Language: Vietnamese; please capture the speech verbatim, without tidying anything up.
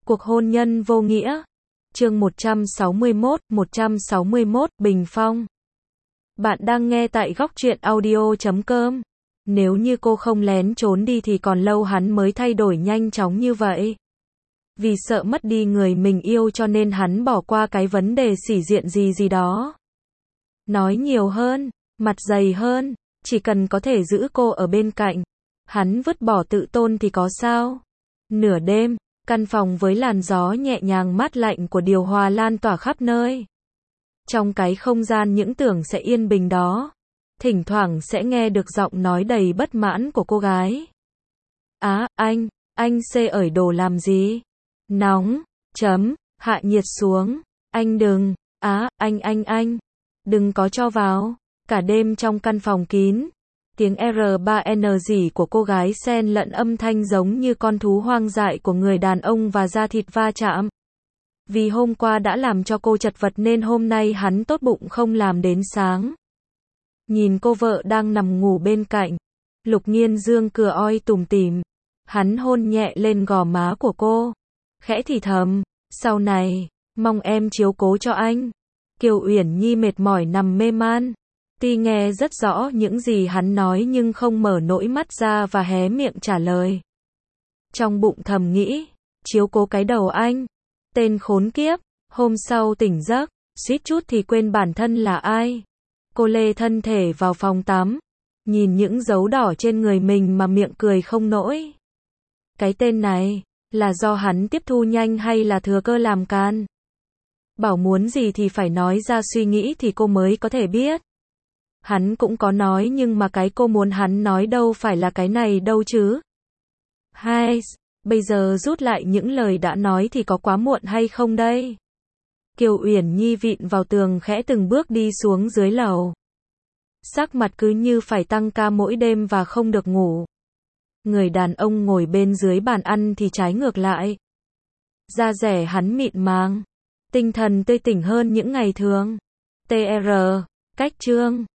Cuộc hôn nhân vô nghĩa. Chương một trăm sáu mươi mốt, một trăm sáu mươi mốt, Bình Phong. Bạn đang nghe tại góc truyện audio chấm com. Nếu như cô không lén trốn đi thì còn lâu hắn mới thay đổi nhanh chóng như vậy. Vì sợ mất đi người mình yêu cho nên hắn bỏ qua cái vấn đề sĩ diện gì gì đó. Nói nhiều hơn, mặt dày hơn, chỉ cần có thể giữ cô ở bên cạnh. Hắn vứt bỏ tự tôn thì có sao? Nửa đêm, căn phòng với làn gió nhẹ nhàng mát lạnh của điều hòa lan tỏa khắp nơi. Trong cái không gian những tưởng sẽ yên bình đó, thỉnh thoảng sẽ nghe được giọng nói đầy bất mãn của cô gái. Á, anh, anh xê ởi đồ làm gì? Nóng, chấm, hạ nhiệt xuống, anh đừng, á, anh anh anh, đừng có cho vào. Cả đêm trong căn phòng kín, tiếng R ba N rỉ của cô gái xen lẫn âm thanh giống như con thú hoang dại của người đàn ông và da thịt va chạm. Vì hôm qua đã làm cho cô chật vật nên hôm nay hắn tốt bụng không làm đến sáng. Nhìn cô vợ đang nằm ngủ bên cạnh, Lục Nghiên Dương cửa oi tủm tỉm, hắn hôn nhẹ lên gò má của cô, khẽ thì thầm, sau này, mong em chiếu cố cho anh. Kiều Uyển Nhi mệt mỏi nằm mê man. Tuy nghe rất rõ những gì hắn nói nhưng không mở nổi mắt ra và hé miệng trả lời. Trong bụng thầm nghĩ, chiếu cố cái đầu anh. Tên khốn kiếp, hôm sau tỉnh giấc, suýt chút thì quên bản thân là ai. Cô lê thân thể vào phòng tắm, nhìn những dấu đỏ trên người mình mà miệng cười không nổi. Cái tên này, là do hắn tiếp thu nhanh hay là thừa cơ làm can? Bảo muốn gì thì phải nói ra suy nghĩ thì cô mới có thể biết. Hắn cũng có nói nhưng mà cái cô muốn hắn nói đâu phải là cái này đâu chứ. Hai, bây giờ rút lại những lời đã nói thì có quá muộn hay không đây? Kiều Uyển Nhi vịn vào tường khẽ từng bước đi xuống dưới lầu. Sắc mặt cứ như phải tăng ca mỗi đêm và không được ngủ. Người đàn ông ngồi bên dưới bàn ăn thì trái ngược lại. Da dẻ hắn mịn màng, tinh thần tươi tỉnh hơn những ngày thường. tê rờ, cách chương.